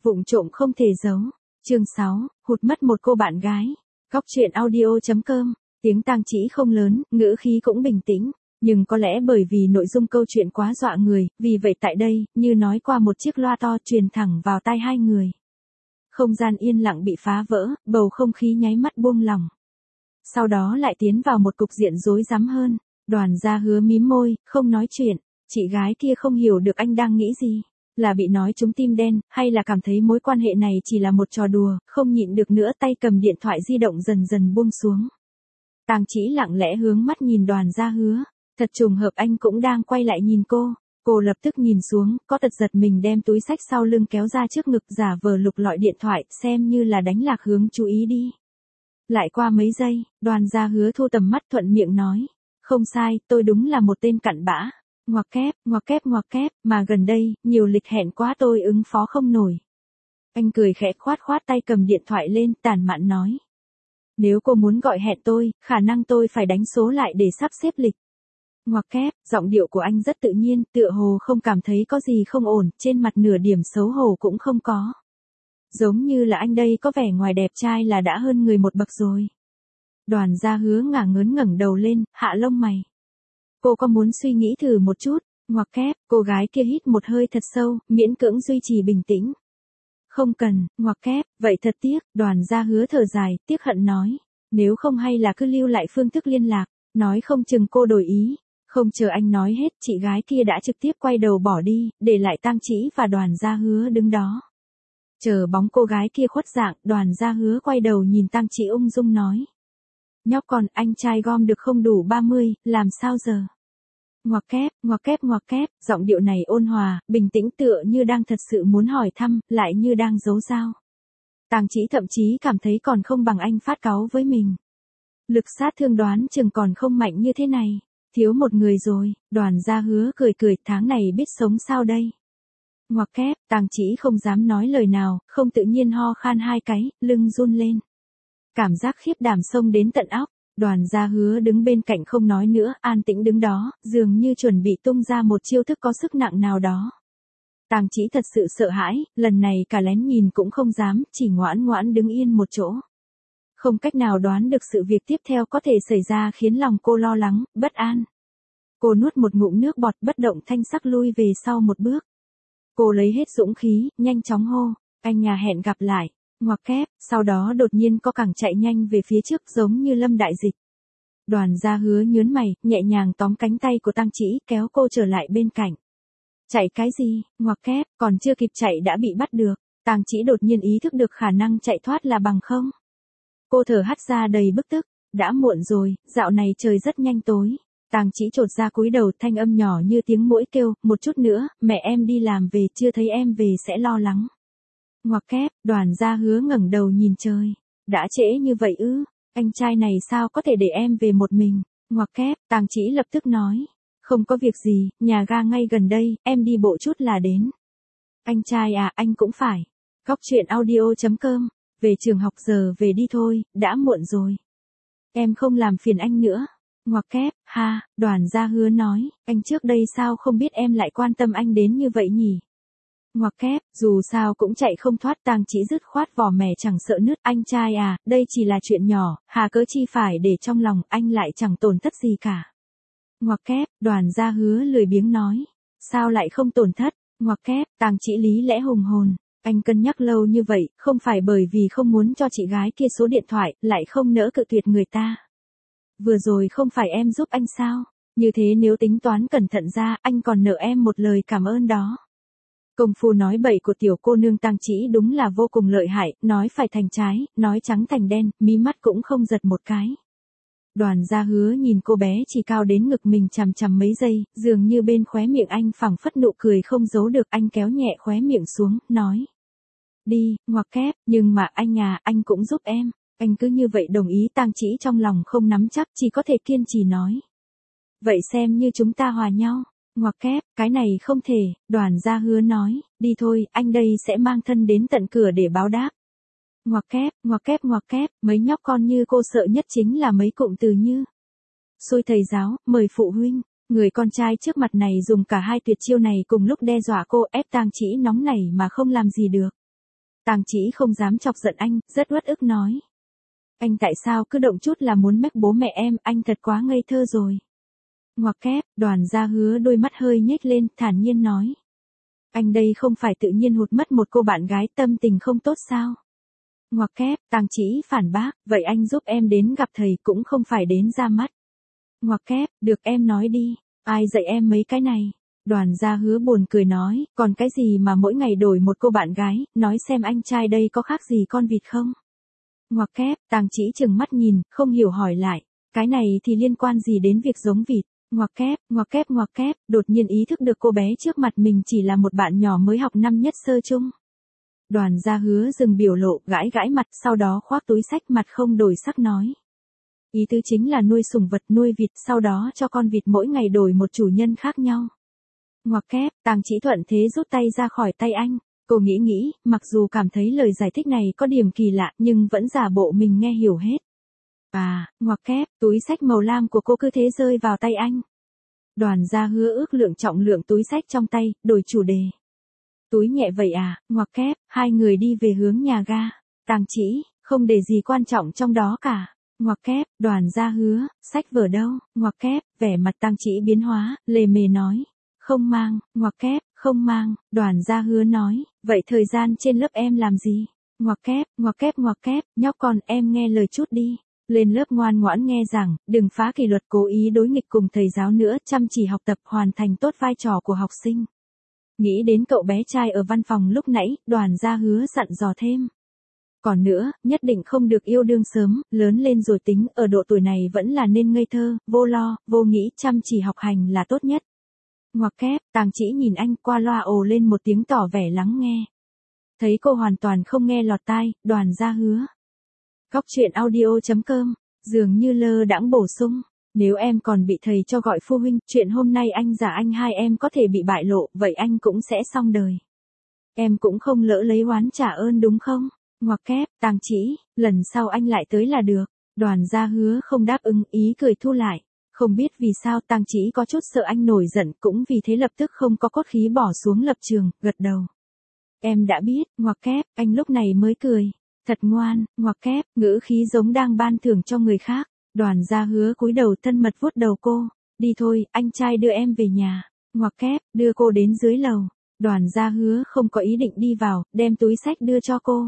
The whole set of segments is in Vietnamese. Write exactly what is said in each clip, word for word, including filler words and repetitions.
Vụng trộm không thể giấu. Chương sáu, hụt mất một cô bạn gái. Góc truyện audio.com. Tiếng tang chỉ không lớn, ngữ khí cũng bình tĩnh. Nhưng có lẽ bởi vì nội dung câu chuyện quá dọa người, vì vậy tại đây, như nói qua một chiếc loa to truyền thẳng vào tai hai người. Không gian yên lặng bị phá vỡ, bầu không khí nháy mắt buông lỏng. Sau đó lại tiến vào một cục diện rối rắm hơn. Đoàn Gia Hứa mím môi, không nói chuyện. Chị gái kia không hiểu được anh đang nghĩ gì. Là bị nói trúng tim đen, hay là cảm thấy mối quan hệ này chỉ là một trò đùa, không nhịn được nữa, tay cầm điện thoại di động dần dần buông xuống. Tang Chỉ lặng lẽ hướng mắt nhìn Đoàn Gia Hứa. Thật trùng hợp anh cũng đang quay lại nhìn cô. Cô lập tức nhìn xuống, có tật giật mình đem túi xách sau lưng kéo ra trước ngực, giả vờ lục lọi điện thoại, xem như là đánh lạc hướng chú ý đi. Lại qua mấy giây, Đoàn Gia Hứa thu tầm mắt thuận miệng nói. Không sai, tôi đúng là một tên cặn bã. Ngoặc kép, ngoặc kép ngoặc kép, mà gần đây, nhiều lịch hẹn quá tôi ứng phó không nổi. Anh cười khẽ khoát khoát tay cầm điện thoại lên, tàn mạn nói. Nếu cô muốn gọi hẹn tôi, khả năng tôi phải đánh số lại để sắp xếp lịch. Ngoặc kép, giọng điệu của anh rất tự nhiên, tựa hồ không cảm thấy có gì không ổn, trên mặt nửa điểm xấu hổ cũng không có. Giống như là anh đây có vẻ ngoài đẹp trai là đã hơn người một bậc rồi. Đoàn Gia Hứa ngả ngớn ngẩng đầu lên, hạ lông mày. Cô có muốn suy nghĩ thử một chút? Ngoặc kép, cô gái kia hít một hơi thật sâu, miễn cưỡng duy trì bình tĩnh. Không cần, ngoặc kép, vậy thật tiếc. Đoàn Gia Hứa thở dài, tiếc hận nói. Nếu không hay là cứ lưu lại phương thức liên lạc, nói không chừng cô đổi ý. Không chờ anh nói hết, chị gái kia đã trực tiếp quay đầu bỏ đi, để lại Tang Chỉ và Đoàn Gia Hứa đứng đó. Chờ bóng cô gái kia khuất dạng, Đoàn Gia Hứa quay đầu nhìn Tang Chỉ ung dung nói. Nhóc con, anh trai gom được không đủ ba mươi, làm sao giờ? Ngoặc kép, ngoặc kép ngoặc kép, giọng điệu này ôn hòa, bình tĩnh tựa như đang thật sự muốn hỏi thăm, lại như đang giấu dao. Tang Chỉ thậm chí cảm thấy còn không bằng anh phát cáu với mình. Lực sát thương đoán chừng còn không mạnh như thế này. Thiếu một người rồi. Đoàn Gia Hứa cười cười, tháng này biết sống sao đây? Ngoặc kép, Tang Chỉ không dám nói lời nào, không tự nhiên ho khan hai cái, lưng run lên. Cảm giác khiếp đảm xông đến tận óc. Đoàn Gia Hứa đứng bên cạnh không nói nữa, an tĩnh đứng đó, dường như chuẩn bị tung ra một chiêu thức có sức nặng nào đó. Tang Chỉ thật sự sợ hãi, lần này cả lén nhìn cũng không dám, chỉ ngoãn ngoãn đứng yên một chỗ. Không cách nào đoán được sự việc tiếp theo có thể xảy ra, khiến lòng cô lo lắng, bất an. Cô nuốt một ngụm nước bọt, bất động thanh sắc lui về sau một bước. Cô lấy hết dũng khí, nhanh chóng hô, anh nhà hẹn gặp lại. Ngoặc kép, sau đó đột nhiên có cẳng chạy nhanh về phía trước giống như lâm đại dịch. Đoàn Gia Hứa nhớn mày, nhẹ nhàng tóm cánh tay của Tang Chỉ, kéo cô trở lại bên cạnh. Chạy cái gì? Ngoặc kép, còn chưa kịp chạy đã bị bắt được. Tang Chỉ đột nhiên ý thức được khả năng chạy thoát là bằng không. Cô thở hắt ra đầy bức tức, đã muộn rồi, dạo này trời rất nhanh tối. Tang Chỉ chột ra cúi đầu, thanh âm nhỏ như tiếng muỗi kêu, một chút nữa, mẹ em đi làm về, chưa thấy em về sẽ lo lắng. Ngoặc kép, Đoàn Gia Hứa ngẩng đầu nhìn trời. Đã trễ như vậy ư, anh trai này sao có thể để em về một mình? Ngoặc kép, Tang Chỉ lập tức nói. Không có việc gì, nhà ga ngay gần đây, em đi bộ chút là đến. Anh trai à, anh cũng phải. Góc truyện audio.com. Về trường học giờ về đi thôi, đã muộn rồi. Em không làm phiền anh nữa. Ngoặc kép, ha, Đoàn Gia Hứa nói, anh trước đây sao không biết em lại quan tâm anh đến như vậy nhỉ? Ngoặc kép, dù sao cũng chạy không thoát. Tang Chỉ dứt khoát vỏ mẻ chẳng sợ nứt. Anh trai à, đây chỉ là chuyện nhỏ, hà cớ chi phải để trong lòng, anh lại chẳng tổn thất gì cả. Ngoặc kép, Đoàn Gia Hứa lười biếng nói, sao lại không tổn thất? Ngoặc kép, Tang Chỉ lý lẽ hùng hồn. Anh cân nhắc lâu như vậy, không phải bởi vì không muốn cho chị gái kia số điện thoại, lại không nỡ cự tuyệt người ta. Vừa rồi không phải em giúp anh sao? Như thế nếu tính toán cẩn thận ra, anh còn nợ em một lời cảm ơn đó. Công phu nói bậy của tiểu cô nương Tang Chỉ đúng là vô cùng lợi hại, nói phải thành trái, nói trắng thành đen, mí mắt cũng không giật một cái. Đoàn Gia Hứa nhìn cô bé chỉ cao đến ngực mình chằm chằm mấy giây, dường như bên khóe miệng anh phẳng phất nụ cười không giấu được. Anh kéo nhẹ khóe miệng xuống, nói. Đi, ngoặc kép, nhưng mà anh à, anh cũng giúp em. Anh cứ như vậy đồng ý. Tang Chỉ trong lòng không nắm chắc, chỉ có thể kiên trì nói. Vậy xem như chúng ta hòa nhau. Ngoặc kép, cái này không thể. Đoàn Gia Hứa nói, đi thôi, anh đây sẽ mang thân đến tận cửa để báo đáp. Ngoặc kép, ngoặc kép ngoặc kép, mấy nhóc con như cô sợ nhất chính là mấy cụm từ như xui thầy giáo, mời phụ huynh. Người con trai trước mặt này dùng cả hai tuyệt chiêu này cùng lúc đe dọa cô, ép Tang Chỉ nóng nảy mà không làm gì được. Tang Chỉ không dám chọc giận anh, rất uất ức nói. Anh tại sao cứ động chút là muốn mách bố mẹ em, anh thật quá ngây thơ rồi. Ngoặc kép, Đoàn Gia Hứa đôi mắt hơi nhếch lên, thản nhiên nói. Anh đây không phải tự nhiên hụt mất một cô bạn gái, tâm tình không tốt sao? Ngoặc kép, Tang Chỉ phản bác, vậy anh giúp em đến gặp thầy cũng không phải đến ra mắt. Ngoặc kép, được em nói đi, ai dạy em mấy cái này? Đoàn Gia Hứa buồn cười nói, còn cái gì mà mỗi ngày đổi một cô bạn gái, nói xem anh trai đây có khác gì con vịt không? Ngoặc kép, Tang Chỉ chừng mắt nhìn, không hiểu hỏi lại, cái này thì liên quan gì đến việc giống vịt? Ngoặc kép, ngoặc kép ngoặc kép, đột nhiên ý thức được cô bé trước mặt mình chỉ là một bạn nhỏ mới học năm nhất sơ chung. Đoàn Gia Hứa dừng biểu lộ, gãi gãi mặt, sau đó khoác túi xách, mặt không đổi sắc nói. Ý tứ chính là nuôi sủng vật, nuôi vịt, sau đó cho con vịt mỗi ngày đổi một chủ nhân khác nhau. Ngoặc kép, Tang Chỉ thuận thế rút tay ra khỏi tay anh. Cô nghĩ nghĩ, mặc dù cảm thấy lời giải thích này có điểm kỳ lạ, nhưng vẫn giả bộ mình nghe hiểu hết. À, ngoặc kép, túi xách màu lam của cô cứ thế rơi vào tay anh. Đoàn Gia Hứa ước lượng trọng lượng túi xách trong tay, đổi chủ đề. Túi nhẹ vậy à, ngoặc kép, hai người đi về hướng nhà ga. Tang Chỉ, không để gì quan trọng trong đó cả. Ngoặc kép, Đoàn Gia Hứa, sách vở đâu? Ngoặc kép, vẻ mặt Tang Chỉ biến hóa, lề mề nói. Không mang, ngoặc kép, không mang, Đoàn Gia Hứa nói, vậy thời gian trên lớp em làm gì? Ngoặc kép, ngoặc kép ngoặc kép, nhóc con em nghe lời chút đi. Lên lớp ngoan ngoãn nghe rằng, đừng phá kỷ luật cố ý đối nghịch cùng thầy giáo nữa, chăm chỉ học tập hoàn thành tốt vai trò của học sinh. Nghĩ đến cậu bé trai ở văn phòng lúc nãy, Đoàn Gia Hứa dặn dò thêm. Còn nữa, nhất định không được yêu đương sớm, lớn lên rồi tính, ở độ tuổi này vẫn là nên ngây thơ, vô lo, vô nghĩ, chăm chỉ học hành là tốt nhất. Ngoặc kép, Tang Chỉ nhìn anh, qua loa ồ lên một tiếng tỏ vẻ lắng nghe. Thấy cô hoàn toàn không nghe lọt tai, Đoàn Gia Hứa. Góc truyện audio chấm com, dường như lơ đãng bổ sung. Nếu em còn bị thầy cho gọi phụ huynh, chuyện hôm nay anh giả anh hai em có thể bị bại lộ, vậy anh cũng sẽ xong đời. Em cũng không lỡ lấy oán trả ơn đúng không? Ngoặc kép, Tang Chỉ, lần sau anh lại tới là được. Đoàn Gia Hứa không đáp ứng, ý cười thu lại. Không biết vì sao Tang Chỉ có chút sợ anh nổi giận, cũng vì thế lập tức không có cốt khí bỏ xuống lập trường, gật đầu. Em đã biết, ngoặc kép, anh lúc này mới cười. Thật ngoan, ngoặc kép, ngữ khí giống đang ban thưởng cho người khác. Đoàn Gia Hứa cúi đầu thân mật vuốt đầu cô. Đi thôi, anh trai đưa em về nhà. Ngoặc kép, đưa cô đến dưới lầu. Đoàn Gia Hứa không có ý định đi vào, đem túi xách đưa cho cô.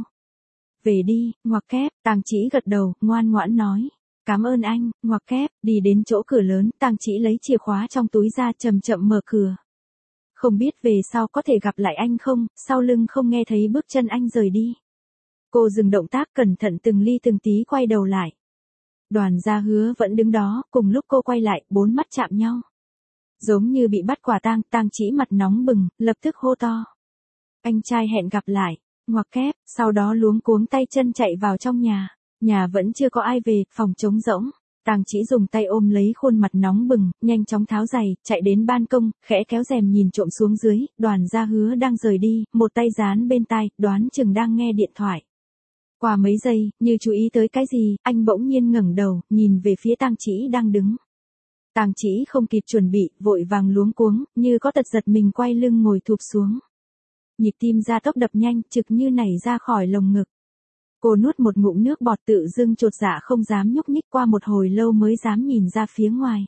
Về đi, ngoặc kép, Tang Chỉ gật đầu, ngoan ngoãn nói. Cảm ơn anh, ngoặc kép, đi đến chỗ cửa lớn, Tang Chỉ lấy chìa khóa trong túi ra, chậm chậm mở cửa. Không biết về sau có thể gặp lại anh không, sau lưng không nghe thấy bước chân anh rời đi. Cô dừng động tác, cẩn thận từng ly từng tí quay đầu lại. Đoàn Gia Hứa vẫn đứng đó, cùng lúc cô quay lại, bốn mắt chạm nhau. Giống như bị bắt quả tang, Tang Chỉ mặt nóng bừng, lập tức hô to. Anh trai hẹn gặp lại, ngoặc kép, sau đó luống cuống tay chân chạy vào trong nhà. Nhà vẫn chưa có ai về, phòng trống rỗng. Tang Chỉ dùng tay ôm lấy khuôn mặt nóng bừng, nhanh chóng tháo giày, chạy đến ban công, khẽ kéo rèm nhìn trộm xuống dưới, Đoàn Gia Hứa đang rời đi, một tay dán bên tai, đoán chừng đang nghe điện thoại. Qua mấy giây, như chú ý tới cái gì, anh bỗng nhiên ngẩng đầu, nhìn về phía Tang Chỉ đang đứng. Tang Chỉ không kịp chuẩn bị, vội vàng luống cuống, như có tật giật mình quay lưng ngồi thụp xuống. Nhịp tim ra tốc đập nhanh, trực như nảy ra khỏi lồng ngực. Cô nuốt một ngụm nước bọt, tự dưng chột dạ không dám nhúc nhích, qua một hồi lâu mới dám nhìn ra phía ngoài.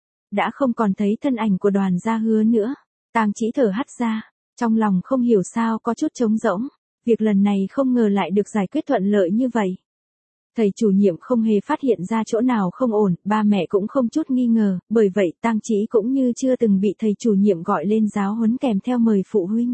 Đã không còn thấy thân ảnh của Đoàn Gia Hứa nữa. Tang Chỉ thở hắt ra, trong lòng không hiểu sao có chút trống rỗng. Việc lần này không ngờ lại được giải quyết thuận lợi như vậy. Thầy chủ nhiệm không hề phát hiện ra chỗ nào không ổn, ba mẹ cũng không chút nghi ngờ, bởi vậy Tang Chỉ cũng như chưa từng bị thầy chủ nhiệm gọi lên giáo huấn kèm theo mời phụ huynh.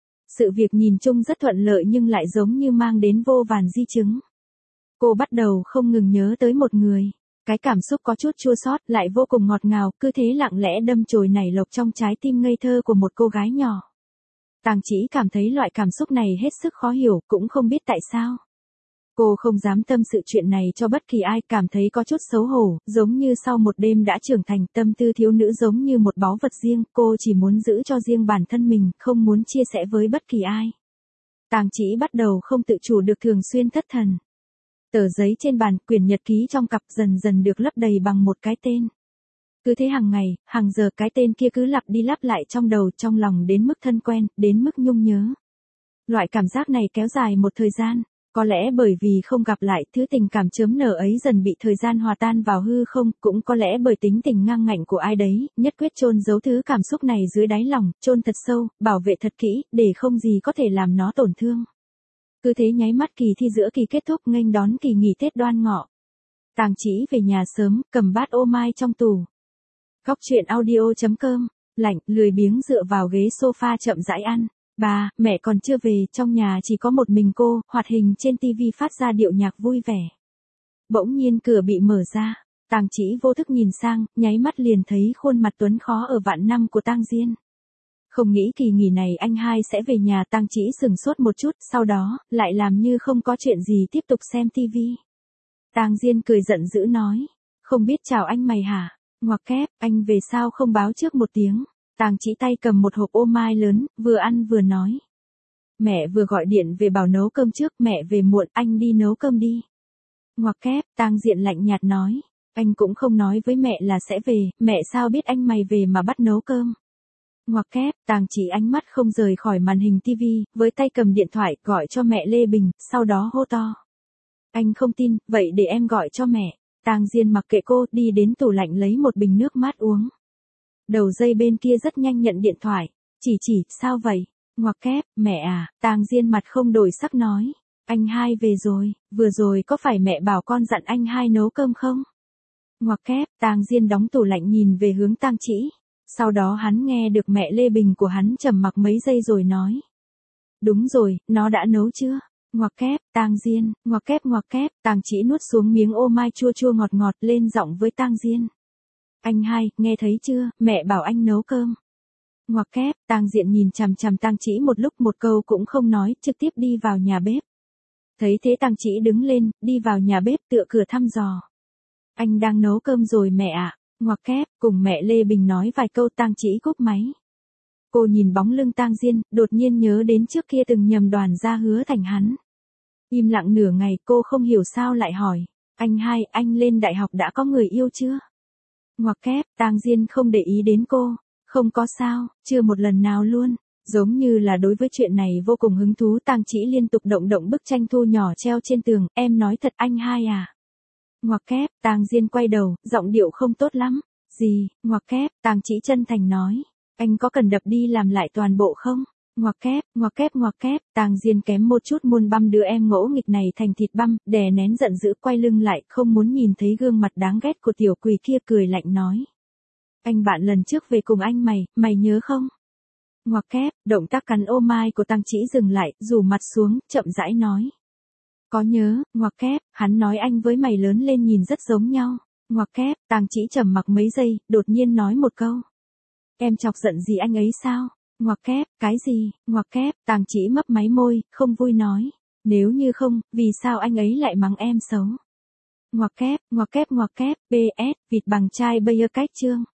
Sự việc nhìn chung rất thuận lợi nhưng lại giống như mang đến vô vàn di chứng. Cô bắt đầu không ngừng nhớ tới một người. Cái cảm xúc có chút chua xót lại vô cùng ngọt ngào, cứ thế lặng lẽ đâm chồi nảy lộc trong trái tim ngây thơ của một cô gái nhỏ. Tang Chỉ cảm thấy loại cảm xúc này hết sức khó hiểu, cũng không biết tại sao. Cô không dám tâm sự chuyện này cho bất kỳ ai, cảm thấy có chút xấu hổ, giống như sau một đêm đã trưởng thành, tâm tư thiếu nữ giống như một báu vật riêng, cô chỉ muốn giữ cho riêng bản thân mình, không muốn chia sẻ với bất kỳ ai. Tang Chỉ bắt đầu không tự chủ được thường xuyên thất thần. Tờ giấy trên bàn, quyển nhật ký trong cặp dần dần được lấp đầy bằng một cái tên. Cứ thế hàng ngày, hàng giờ cái tên kia cứ lặp đi lặp lại trong đầu, trong lòng đến mức thân quen, đến mức nhung nhớ. Loại cảm giác này kéo dài một thời gian, có lẽ bởi vì không gặp lại, thứ tình cảm chớm nở ấy dần bị thời gian hòa tan vào hư không, cũng có lẽ bởi tính tình ngang ngạnh của ai đấy, nhất quyết chôn giấu thứ cảm xúc này dưới đáy lòng, chôn thật sâu, bảo vệ thật kỹ, để không gì có thể làm nó tổn thương. Cứ thế nháy mắt kỳ thi giữa kỳ kết thúc, nghênh đón kỳ nghỉ Tết Đoan Ngọ. Tàng Chỉ về nhà sớm, cầm bát ô mai trong tủ. Góc truyện audio chấm com, lạnh, lười biếng dựa vào ghế sofa chậm rãi ăn. Bà, mẹ còn chưa về, trong nhà chỉ có một mình cô, hoạt hình trên tivi phát ra điệu nhạc vui vẻ. Bỗng nhiên cửa bị mở ra, Tàng Chỉ vô thức nhìn sang, nháy mắt liền thấy khuôn mặt tuấn khó ở vạn năm của Tang Diên. Không nghĩ kỳ nghỉ này anh hai sẽ về nhà, Tang Chỉ sừng sốt một chút, sau đó, lại làm như không có chuyện gì tiếp tục xem tivi. Tang Diên cười giận dữ nói, không biết chào anh mày hả? Ngoặc kép, anh về sao không báo trước một tiếng? Tang Chỉ tay cầm một hộp ô mai lớn, vừa ăn vừa nói. Mẹ vừa gọi điện về bảo nấu cơm trước, mẹ về muộn, anh đi nấu cơm đi. Ngoặc kép, Tang Diên lạnh nhạt nói, anh cũng không nói với mẹ là sẽ về, mẹ sao biết anh mày về mà bắt nấu cơm. Ngoặc kép, Tang Chỉ ánh mắt không rời khỏi màn hình tivi, với tay cầm điện thoại, gọi cho mẹ Lê Bình, sau đó hô to. Anh không tin, vậy để em gọi cho mẹ. Tang Diên mặc kệ cô, đi đến tủ lạnh lấy một bình nước mát uống. Đầu dây bên kia rất nhanh nhận điện thoại. Chỉ chỉ, sao vậy? Ngoặc kép, mẹ à, Tang Diên mặt không đổi sắc nói. Anh hai về rồi, vừa rồi có phải mẹ bảo con dặn anh hai nấu cơm không? Ngoặc kép, Tang Diên đóng tủ lạnh nhìn về hướng Tang Chỉ. Sau đó hắn nghe được mẹ Lê Bình của hắn trầm mặc mấy giây rồi nói. Đúng rồi, nó đã nấu chưa? Ngoặc kép, Tang Diên, ngoặc kép ngoặc kép, Tang Chỉ nuốt xuống miếng ô mai chua chua ngọt ngọt lên giọng với Tang Diên. Anh hai, nghe thấy chưa, mẹ bảo anh nấu cơm. Ngoặc kép, Tang Diên nhìn chằm chằm Tang Chỉ một lúc một câu cũng không nói, trực tiếp đi vào nhà bếp. Thấy thế Tang Chỉ đứng lên, đi vào nhà bếp tựa cửa thăm dò. Anh đang nấu cơm rồi mẹ ạ. Ngoặc kép, cùng mẹ Lê Bình nói vài câu, Tang Chỉ cúp máy. Cô nhìn bóng lưng Tang Diên, đột nhiên nhớ đến trước kia từng nhầm đoàn ra Hứa Thành hắn. Im lặng nửa ngày, cô không hiểu sao lại hỏi. Anh hai, anh lên đại học đã có người yêu chưa? Ngoặc kép, Tang Diên không để ý đến cô. Không có sao, chưa một lần nào luôn. Giống như là đối với chuyện này vô cùng hứng thú, Tang Chỉ liên tục động động bức tranh thu nhỏ treo trên tường. Em nói thật anh hai à? Ngoặc kép, Tang Diên quay đầu, giọng điệu không tốt lắm. Gì? Ngoặc kép, Tang Chỉ chân thành nói. Anh có cần đập đi làm lại toàn bộ không? Ngoặc kép, ngoặc kép ngoặc kép, Tang Diên kém một chút muốn băm đứa em ngỗ nghịch này thành thịt băm, đè nén giận dữ quay lưng lại, không muốn nhìn thấy gương mặt đáng ghét của tiểu quỷ kia, cười lạnh nói. Anh bạn lần trước về cùng anh mày, mày nhớ không? Ngoặc kép, động tác cắn ô mai của Tang Chỉ dừng lại, rủ mặt xuống, chậm rãi nói. Có nhớ, ngoặc kép, hắn nói anh với mày lớn lên nhìn rất giống nhau. Ngoặc kép, Tang Chỉ trầm mặc mấy giây, đột nhiên nói một câu. Em chọc giận gì anh ấy sao? Ngoặc kép, cái gì? Ngoặc kép, Tang Chỉ mấp máy môi, không vui nói. Nếu như không, vì sao anh ấy lại mắng em xấu? Ngoặc kép, ngoặc kép ngoặc kép, pê ét, vịt bằng chai bây cách chương.